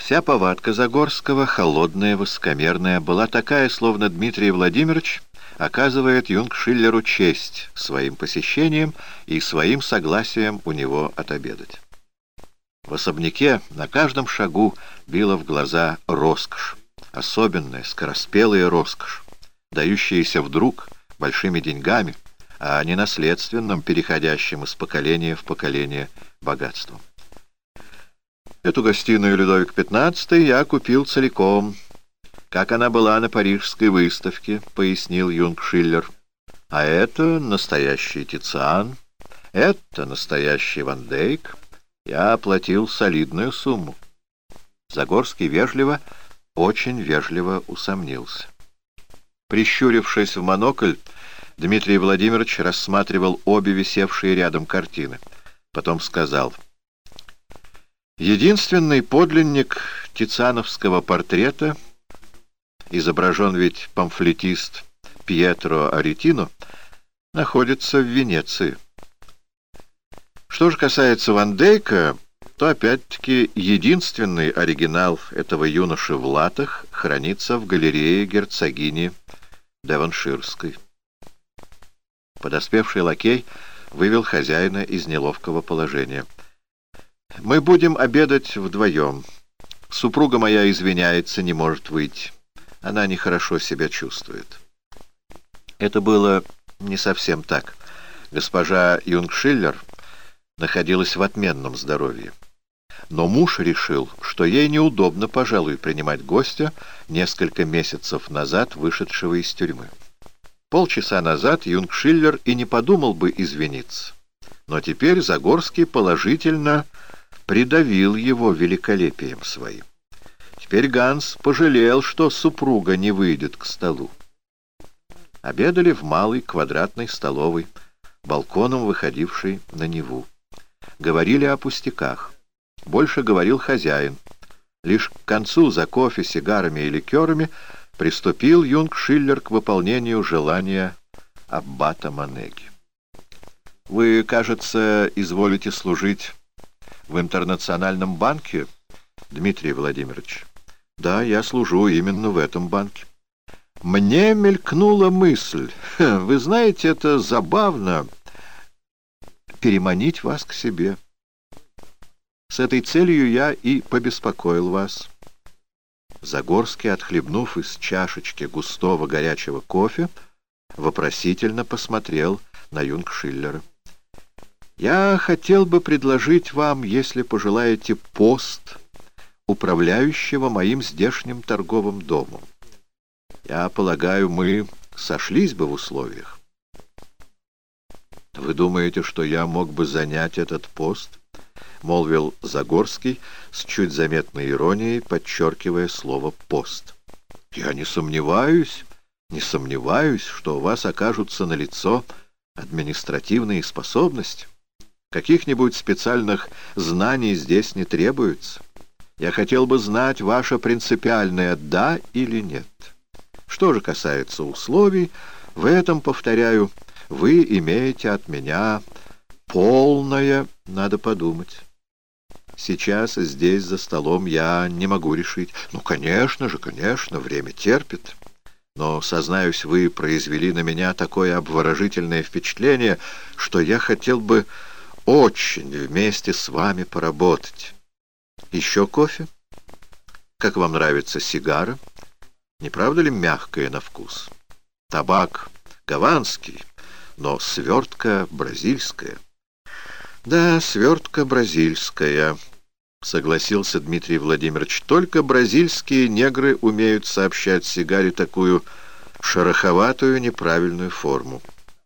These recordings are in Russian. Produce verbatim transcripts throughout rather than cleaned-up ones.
Вся повадка Загорского, холодная, высокомерная, была такая, словно Дмитрий Владимирович оказывает Юнгшиллеру честь своим посещением и своим согласием у него отобедать. В особняке на каждом шагу била в глаза роскошь, особенная, скороспелая роскошь, дающаяся вдруг большими деньгами, а не наследственным, переходящим из поколения в поколение богатством. Эту гостиную Людовик пятнадцатый я купил целиком, как она была на парижской выставке, пояснил Юнгшиллер. А это настоящий Тициан, это настоящий Ван Дейк. Я оплатил солидную сумму. Загорский вежливо, очень вежливо усомнился. Прищурившись в монокль, Дмитрий Владимирович рассматривал обе висевшие рядом картины. Потом сказал: «Единственный подлинник тициановского портрета, изображен ведь памфлетист Пьетро Аретино, находится в Венеции. Что же касается Ван Дейка, то опять-таки единственный оригинал этого юноши в латах хранится в галерее герцогини Девонширской». Подоспевший лакей вывел хозяина из неловкого положения. «Мы будем обедать вдвоем. Супруга моя извиняется, не может выйти. Она нехорошо себя чувствует». Это было не совсем так. Госпожа Юнгшиллер находилась в отменном здоровье. Но муж решил, что ей неудобно, пожалуй, принимать гостя, несколько месяцев назад вышедшего из тюрьмы. Полчаса назад Юнгшиллер и не подумал бы извиниться. Но теперь Загорский положительно придавил его великолепием своим. Теперь Ганс пожалел, что супруга не выйдет к столу. Обедали в малой квадратной столовой, балконом выходившей на Неву. Говорили о пустяках. Больше говорил хозяин. Лишь к концу за кофе, сигарами и ликерами приступил Юнгшиллер к выполнению желания аббата Манеги. «Вы, кажется, изволите служить в Интернациональном банке, Дмитрий Владимирович?» «Да, я служу именно в этом банке». «Мне мелькнула мысль. Вы знаете, это забавно переманить вас к себе. С этой целью я и побеспокоил вас». Загорский, отхлебнув из чашечки густого горячего кофе, вопросительно посмотрел на Юнгшиллера. «Я хотел бы предложить вам, если пожелаете, пост управляющего моим здешним торговым домом. Я полагаю, мы сошлись бы в условиях». «Вы думаете, что я мог бы занять этот пост?» — молвил Загорский с чуть заметной иронией, подчеркивая слово «пост». «Я не сомневаюсь, не сомневаюсь, что у вас окажутся налицо административные способности. Каких-нибудь специальных знаний здесь не требуется. Я хотел бы знать ваше принципиальное «да» или «нет». Что же касается условий, в этом, повторяю, вы имеете от меня полное, надо подумать. Сейчас здесь за столом я не могу решить. Ну, конечно же, конечно, время терпит. Но, сознаюсь, вы произвели на меня такое обворожительное впечатление, что я хотел бы очень вместе с вами поработать. Еще кофе? Как вам нравится сигара? Не правда ли мягкая на вкус? Табак гаванский, но свертка бразильская». «Да, свертка бразильская», — согласился Дмитрий Владимирович. «Только бразильские негры умеют сообщать сигаре такую шероховатую неправильную форму».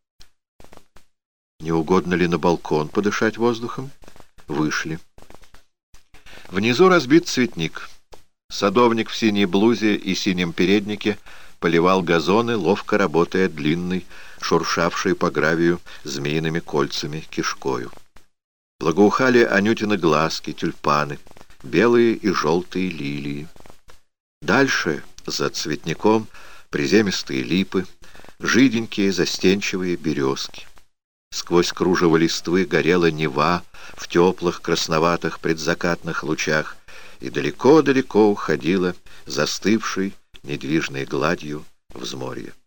«Не угодно ли на балкон подышать воздухом?» Вышли. Внизу разбит цветник. Садовник в синей блузе и синем переднике поливал газоны, ловко работая длинной, шуршавшей по гравию змеиными кольцами кишкою. Благоухали Анютины глазки, тюльпаны, белые и желтые лилии. Дальше, за цветником, приземистые липы, жиденькие застенчивые березки. Сквозь кружево листвы горела Нева в теплых красноватых предзакатных лучах, и далеко-далеко уходила застывшей недвижной гладью взморья.